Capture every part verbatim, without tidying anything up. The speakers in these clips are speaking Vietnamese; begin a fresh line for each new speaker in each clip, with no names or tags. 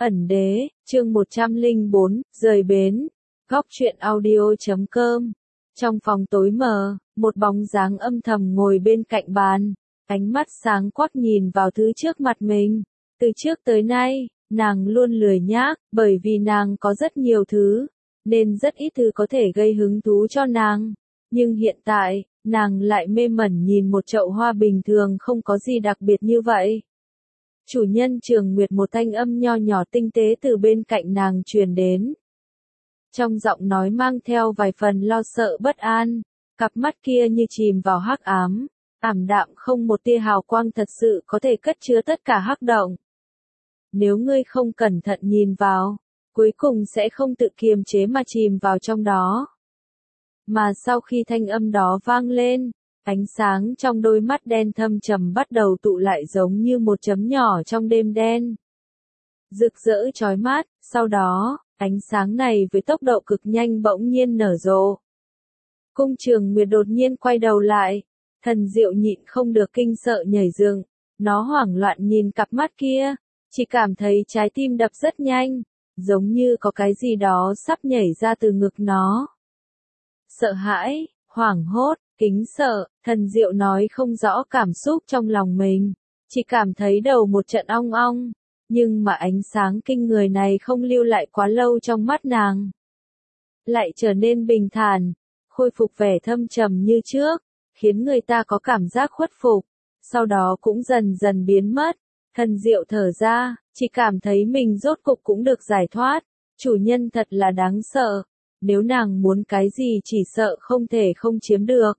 Ẩn đế, chương một trăm lẻ bốn, rời bến. Góc truyện audio chấm com. Trong phòng tối mờ, một bóng dáng âm thầm ngồi bên cạnh bàn, ánh mắt sáng quắc nhìn vào thứ trước mặt mình. Từ trước tới nay, nàng luôn lười nhác, bởi vì nàng có rất nhiều thứ, nên rất ít thứ có thể gây hứng thú cho nàng. Nhưng hiện tại, nàng lại mê mẩn nhìn một chậu hoa bình thường không có gì đặc biệt như vậy. Chủ nhân Trường Nguyệt, một thanh âm nho nhỏ tinh tế từ bên cạnh nàng truyền đến. Trong giọng nói mang theo vài phần lo sợ bất an, cặp mắt kia như chìm vào hắc ám, ảm đạm không một tia hào quang thật sự có thể cất chứa tất cả hắc động. Nếu ngươi không cẩn thận nhìn vào, cuối cùng sẽ không tự kiềm chế mà chìm vào trong đó. Mà sau khi thanh âm đó vang lên, ánh sáng trong đôi mắt đen thâm trầm bắt đầu tụ lại giống như một chấm nhỏ trong đêm đen. Rực rỡ chói mắt, sau đó, ánh sáng này với tốc độ cực nhanh bỗng nhiên nở rộ. Cung Trường Nguyệt đột nhiên quay đầu lại, Thần Diệu nhịn không được kinh sợ nhảy dựng, nó hoảng loạn nhìn cặp mắt kia, chỉ cảm thấy trái tim đập rất nhanh, giống như có cái gì đó sắp nhảy ra từ ngực nó. Sợ hãi, hoảng hốt, kính sợ, Thần Diệu nói không rõ cảm xúc trong lòng mình, chỉ cảm thấy đầu một trận ong ong, nhưng mà ánh sáng kinh người này không lưu lại quá lâu trong mắt nàng. Lại trở nên bình thản, khôi phục vẻ thâm trầm như trước, khiến người ta có cảm giác khuất phục, sau đó cũng dần dần biến mất. Thần Diệu thở ra, chỉ cảm thấy mình rốt cục cũng được giải thoát, chủ nhân thật là đáng sợ. Nếu nàng muốn cái gì chỉ sợ không thể không chiếm được.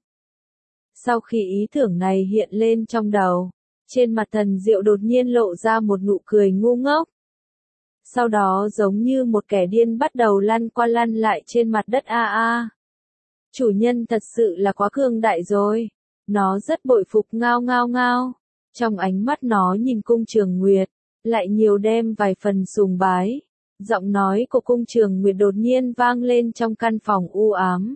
Sau khi ý tưởng này hiện lên trong đầu, trên mặt Thần Diệu đột nhiên lộ ra một nụ cười ngu ngốc. Sau đó giống như một kẻ điên bắt đầu lăn qua lăn lại trên mặt đất a a. Chủ nhân thật sự là quá cường đại rồi. Nó rất bội phục ngao ngao ngao. Trong ánh mắt nó nhìn Cung Trường Nguyệt, lại nhiều đem vài phần sùng bái. Giọng nói của Cung Trường Nguyệt đột nhiên vang lên trong căn phòng u ám.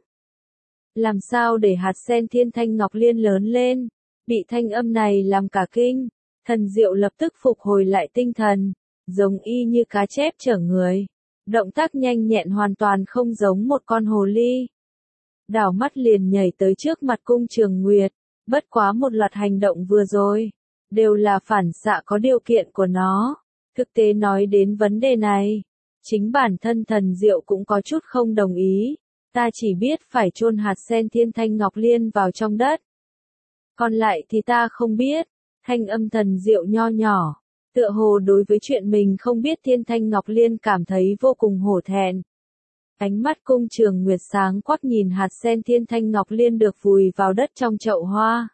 Làm sao để hạt sen thiên thanh ngọc liên lớn lên? Bị thanh âm này làm cả kinh, Thần Diệu lập tức phục hồi lại tinh thần, giống y như cá chép chở người. Động tác nhanh nhẹn hoàn toàn không giống một con hồ ly. Đảo mắt liền nhảy tới trước mặt Cung Trường Nguyệt, bất quá một loạt hành động vừa rồi, đều là phản xạ có điều kiện của nó. Thực tế nói đến vấn đề này, chính bản thân Thần Diệu cũng có chút không đồng ý, ta chỉ biết phải chôn hạt sen thiên thanh ngọc liên vào trong đất. Còn lại thì ta không biết, thanh âm Thần Diệu nho nhỏ, tựa hồ đối với chuyện mình không biết thiên thanh ngọc liên cảm thấy vô cùng hổ thẹn. Ánh mắt Cung Trường Nguyệt sáng quắc nhìn hạt sen thiên thanh ngọc liên được vùi vào đất trong chậu hoa.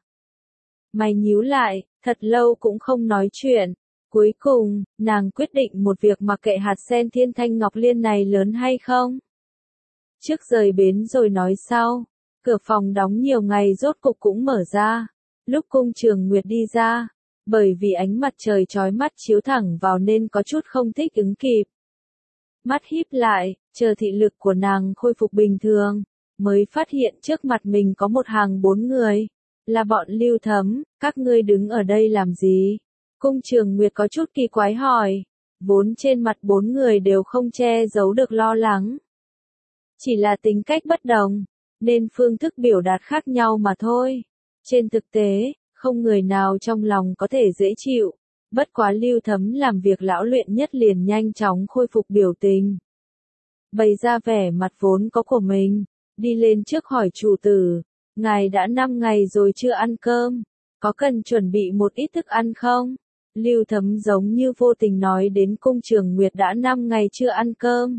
Mày nhíu lại, thật lâu cũng không nói chuyện. Cuối cùng, nàng quyết định một việc mặc kệ hạt sen thiên thanh ngọc liên này lớn hay không. Trước rời bến rồi nói sau, cửa phòng đóng nhiều ngày rốt cục cũng mở ra. Lúc Cung Trường Nguyệt đi ra, bởi vì ánh mặt trời chói mắt chiếu thẳng vào nên có chút không thích ứng kịp. Mắt híp lại, chờ thị lực của nàng khôi phục bình thường, mới phát hiện trước mặt mình có một hàng bốn người. Là bọn Lưu Thấm, các ngươi đứng ở đây làm gì? Cung Trường Nguyệt có chút kỳ quái hỏi, vốn trên mặt bốn người đều không che giấu được lo lắng. Chỉ là tính cách bất đồng, nên phương thức biểu đạt khác nhau mà thôi. Trên thực tế, không người nào trong lòng có thể dễ chịu, bất quá Lưu Thấm làm việc lão luyện nhất liền nhanh chóng khôi phục biểu tình. Bày ra vẻ mặt vốn có của mình, đi lên trước hỏi chủ tử, ngài đã năm ngày rồi chưa ăn cơm, có cần chuẩn bị một ít thức ăn không? Lưu Thấm giống như vô tình nói đến Cung Trường Nguyệt đã năm ngày chưa ăn cơm.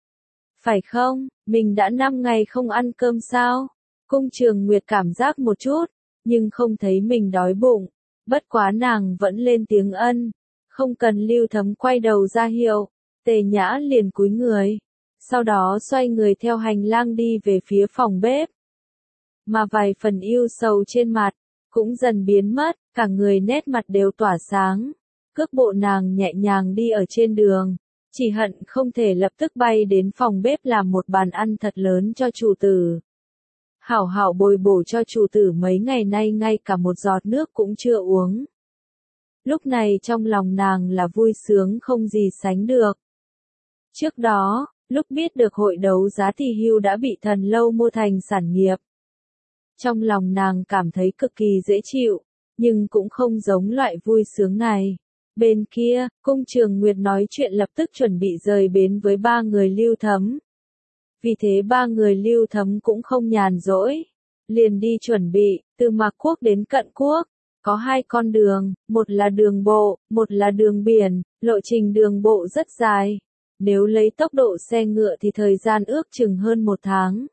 Phải không, mình đã năm ngày không ăn cơm sao? Cung Trường Nguyệt cảm giác một chút, nhưng không thấy mình đói bụng. Bất quá nàng vẫn lên tiếng ân, không cần Lưu Thấm quay đầu ra hiệu, Tề Nhã liền cúi người. Sau đó xoay người theo hành lang đi về phía phòng bếp. Mà vài phần yêu sầu trên mặt, cũng dần biến mất, cả người nét mặt đều tỏa sáng. Cước bộ nàng nhẹ nhàng đi ở trên đường, chỉ hận không thể lập tức bay đến phòng bếp làm một bàn ăn thật lớn cho chủ tử. Hảo hảo bồi bổ cho chủ tử mấy ngày nay ngay cả một giọt nước cũng chưa uống. Lúc này trong lòng nàng là vui sướng không gì sánh được. Trước đó, lúc biết được hội đấu giá thì hưu đã bị Thần Lâu mua thành sản nghiệp. Trong lòng nàng cảm thấy cực kỳ dễ chịu, nhưng cũng không giống loại vui sướng này. Bên kia, Cung Trường Nguyệt nói chuyện lập tức chuẩn bị rời bến với ba người Lưu Thấm. Vì thế ba người Lưu Thấm cũng không nhàn rỗi, liền đi chuẩn bị, từ Mạc Quốc đến Cận Quốc. Có hai con đường, một là đường bộ, một là đường biển, lộ trình đường bộ rất dài. Nếu lấy tốc độ xe ngựa thì thời gian ước chừng hơn một tháng.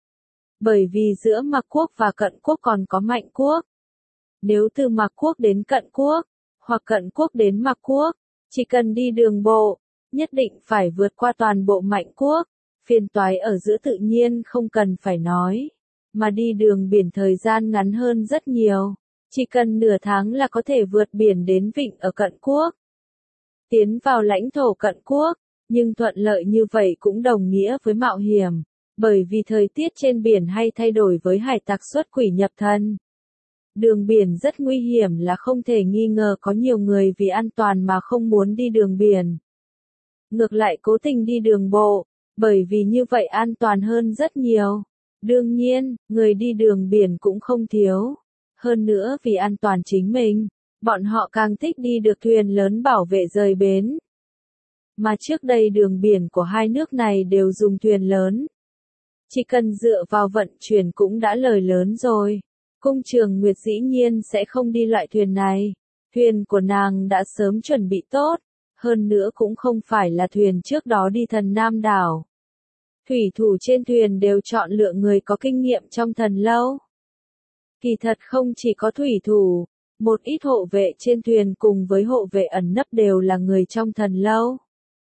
Bởi vì giữa Mạc Quốc và Cận Quốc còn có Mạnh Quốc. Nếu từ Mạc Quốc đến Cận Quốc, hoặc Cận Quốc đến Mạc Quốc, chỉ cần đi đường bộ, nhất định phải vượt qua toàn bộ Mạnh Quốc. Phiền toái ở giữa tự nhiên không cần phải nói, mà đi đường biển thời gian ngắn hơn rất nhiều. Chỉ cần nửa tháng là có thể vượt biển đến vịnh ở Cận Quốc. Tiến vào lãnh thổ Cận Quốc, nhưng thuận lợi như vậy cũng đồng nghĩa với mạo hiểm, bởi vì thời tiết trên biển hay thay đổi với hải tặc xuất quỷ nhập thân. Đường biển rất nguy hiểm là không thể nghi ngờ, có nhiều người vì an toàn mà không muốn đi đường biển. Ngược lại cố tình đi đường bộ, bởi vì như vậy an toàn hơn rất nhiều. Đương nhiên, người đi đường biển cũng không thiếu. Hơn nữa vì an toàn chính mình, bọn họ càng thích đi được thuyền lớn bảo vệ rời bến. Mà trước đây đường biển của hai nước này đều dùng thuyền lớn. Chỉ cần dựa vào vận chuyển cũng đã lời lớn rồi. Cung Trường Nguyệt dĩ nhiên sẽ không đi loại thuyền này. Thuyền của nàng đã sớm chuẩn bị tốt, hơn nữa cũng không phải là thuyền trước đó đi Thần Nam đảo. Thủy thủ trên thuyền đều chọn lựa người có kinh nghiệm trong Thần Lâu. Kỳ thật không chỉ có thủy thủ, một ít hộ vệ trên thuyền cùng với hộ vệ ẩn nấp đều là người trong Thần Lâu.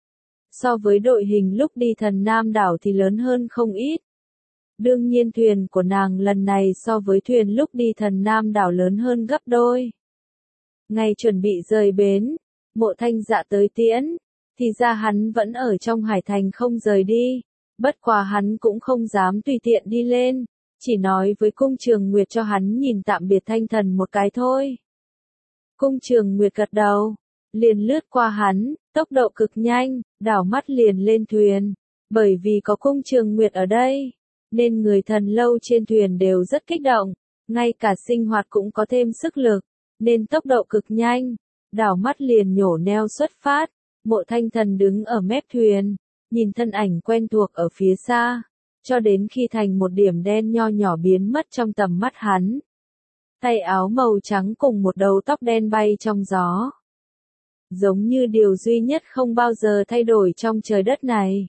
So với đội hình lúc đi Thần Nam đảo thì lớn hơn không ít. Đương nhiên thuyền của nàng lần này so với thuyền lúc đi Thần Nam đảo lớn hơn gấp đôi. Ngày chuẩn bị rời bến, Mộ Thanh Dạ tới tiễn, thì ra hắn vẫn ở trong hải thành không rời đi, bất quá hắn cũng không dám tùy tiện đi lên, chỉ nói với Cung Trường Nguyệt cho hắn nhìn tạm biệt Thanh Thần một cái thôi. Cung Trường Nguyệt gật đầu, liền lướt qua hắn, tốc độ cực nhanh, đảo mắt liền lên thuyền, bởi vì có Cung Trường Nguyệt ở đây, nên người Thần Lâu trên thuyền đều rất kích động, ngay cả sinh hoạt cũng có thêm sức lực, nên tốc độ cực nhanh, đảo mắt liền nhổ neo xuất phát. Mộ Thanh Thần đứng ở mép thuyền, nhìn thân ảnh quen thuộc ở phía xa, cho đến khi thành một điểm đen nho nhỏ biến mất trong tầm mắt hắn. Tay áo màu trắng cùng một đầu tóc đen bay trong gió. Giống như điều duy nhất không bao giờ thay đổi trong trời đất này.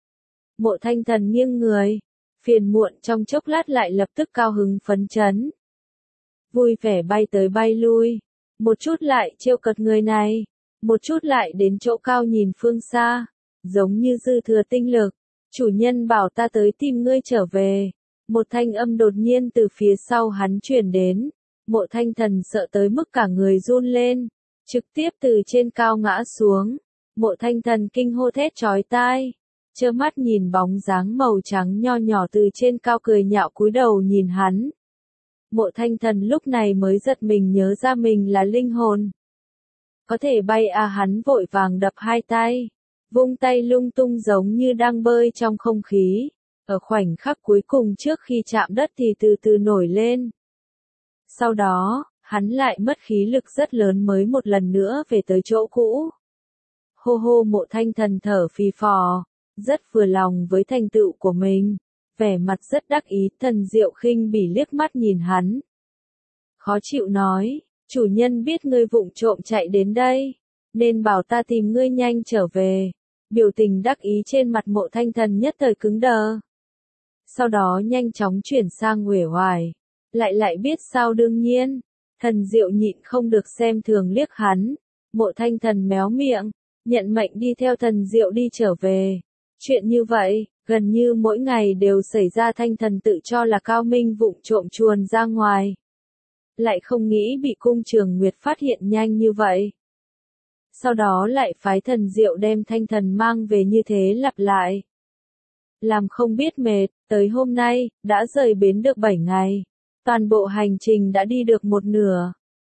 Mộ Thanh Thần nghiêng người, phiền muộn trong chốc lát lại lập tức cao hứng phấn chấn. Vui vẻ bay tới bay lui, một chút lại trêu cợt người này, một chút lại đến chỗ cao nhìn phương xa, giống như dư thừa tinh lực. Chủ nhân bảo ta tới tìm ngươi trở về. Một thanh âm đột nhiên từ phía sau hắn truyền đến. Mộ Thanh Thần sợ tới mức cả người run lên, trực tiếp từ trên cao ngã xuống. Mộ Thanh Thần kinh hô thét chói tai, trơ mắt nhìn bóng dáng màu trắng nho nhỏ từ trên cao cười nhạo cúi đầu nhìn hắn. Mộ Thanh Thần lúc này mới giật mình nhớ ra mình là linh hồn. Có thể bay à, hắn vội vàng đập hai tay, vung tay lung tung giống như đang bơi trong không khí. Ở khoảnh khắc cuối cùng trước khi chạm đất thì từ từ nổi lên. Sau đó, hắn lại mất khí lực rất lớn mới một lần nữa về tới chỗ cũ. Hô hô, Mộ Thanh Thần thở phì phò, rất vừa lòng với thành tựu của mình, vẻ mặt rất đắc ý. Thần Diệu khinh bỉ liếc mắt nhìn hắn, khó chịu nói, chủ nhân biết ngươi vụng trộm chạy đến đây, nên bảo ta tìm ngươi nhanh trở về. Biểu tình đắc ý trên mặt Mộ Thanh Thần nhất thời cứng đờ. Sau đó nhanh chóng chuyển sang uể oải, lại lại biết sao đương nhiên. Thần Diệu nhịn không được xem thường liếc hắn. Mộ Thanh Thần méo miệng, nhận mệnh đi theo Thần Diệu đi trở về. Chuyện như vậy, gần như mỗi ngày đều xảy ra. Thanh Thần tự cho là cao minh vụng trộm chuồn ra ngoài, lại không nghĩ bị Cung Trường Nguyệt phát hiện nhanh như vậy. Sau đó lại phái Thần Diệu đem Thanh Thần mang về, như thế lặp lại. Làm không biết mệt, tới hôm nay, đã rời bến được bảy ngày. Toàn bộ hành trình đã đi được một nửa.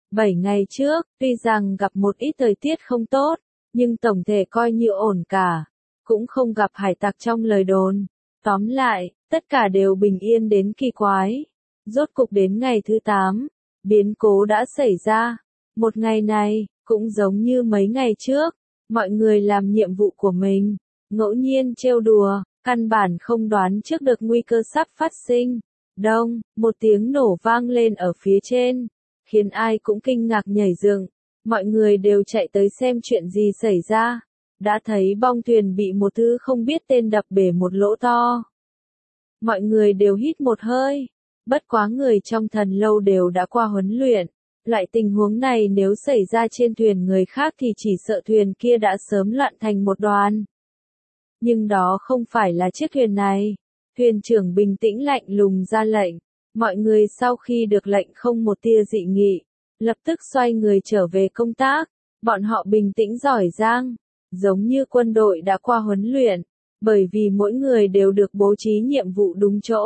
Bảy ngày trước, tuy rằng gặp một ít thời tiết không tốt, nhưng tổng thể coi như ổn cả, cũng không gặp hải tặc trong lời đồn. Tóm lại, tất cả đều bình yên đến kỳ quái. Rốt cục đến ngày thứ tám, biến cố đã xảy ra. Một ngày này, cũng giống như mấy ngày trước, mọi người làm nhiệm vụ của mình, ngẫu nhiên trêu đùa, căn bản không đoán trước được nguy cơ sắp phát sinh. Đông, một tiếng nổ vang lên ở phía trên, khiến ai cũng kinh ngạc nhảy dựng. Mọi người đều chạy tới xem chuyện gì xảy ra. Đã thấy bong thuyền bị một thứ không biết tên đập bể một lỗ to. Mọi người đều hít một hơi. Bất quá người trong thần lâu đều đã qua huấn luyện. Loại tình huống này nếu xảy ra trên thuyền người khác thì chỉ sợ thuyền kia đã sớm loạn thành một đoàn. Nhưng đó không phải là chiếc thuyền này. Thuyền trưởng bình tĩnh lạnh lùng ra lệnh. Mọi người sau khi được lệnh không một tia dị nghị, lập tức xoay người trở về công tác. Bọn họ bình tĩnh giỏi giang, giống như quân đội đã qua huấn luyện, bởi vì mỗi người đều được bố trí nhiệm vụ đúng chỗ.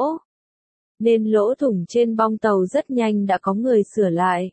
Nên lỗ thủng trên bong tàu rất nhanh đã có người sửa lại.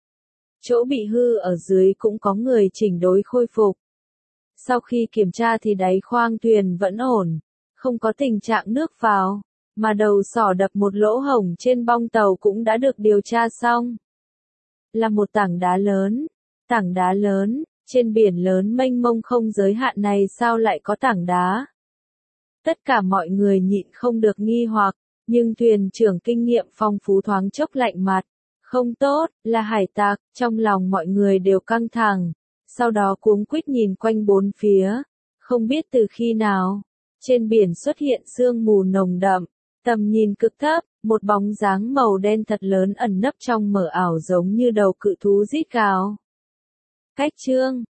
Chỗ bị hư ở dưới cũng có người chỉnh đối khôi phục. Sau khi kiểm tra thì đáy khoang thuyền vẫn ổn, không có tình trạng nước vào, mà đầu sỏ đập một lỗ hổng trên bong tàu cũng đã được điều tra xong. Là một tảng đá lớn, tảng đá lớn, trên biển lớn mênh mông không giới hạn này sao lại có tảng đá? Tất cả mọi người nhịn không được nghi hoặc, nhưng thuyền trưởng kinh nghiệm phong phú thoáng chốc lạnh mặt. Không tốt, là hải tặc, trong lòng mọi người đều căng thẳng, sau đó cuống quýt nhìn quanh bốn phía, không biết từ khi nào, trên biển xuất hiện sương mù nồng đậm, tầm nhìn cực thấp, một bóng dáng màu đen thật lớn ẩn nấp trong mờ ảo giống như đầu cự thú rít gào. Cách chương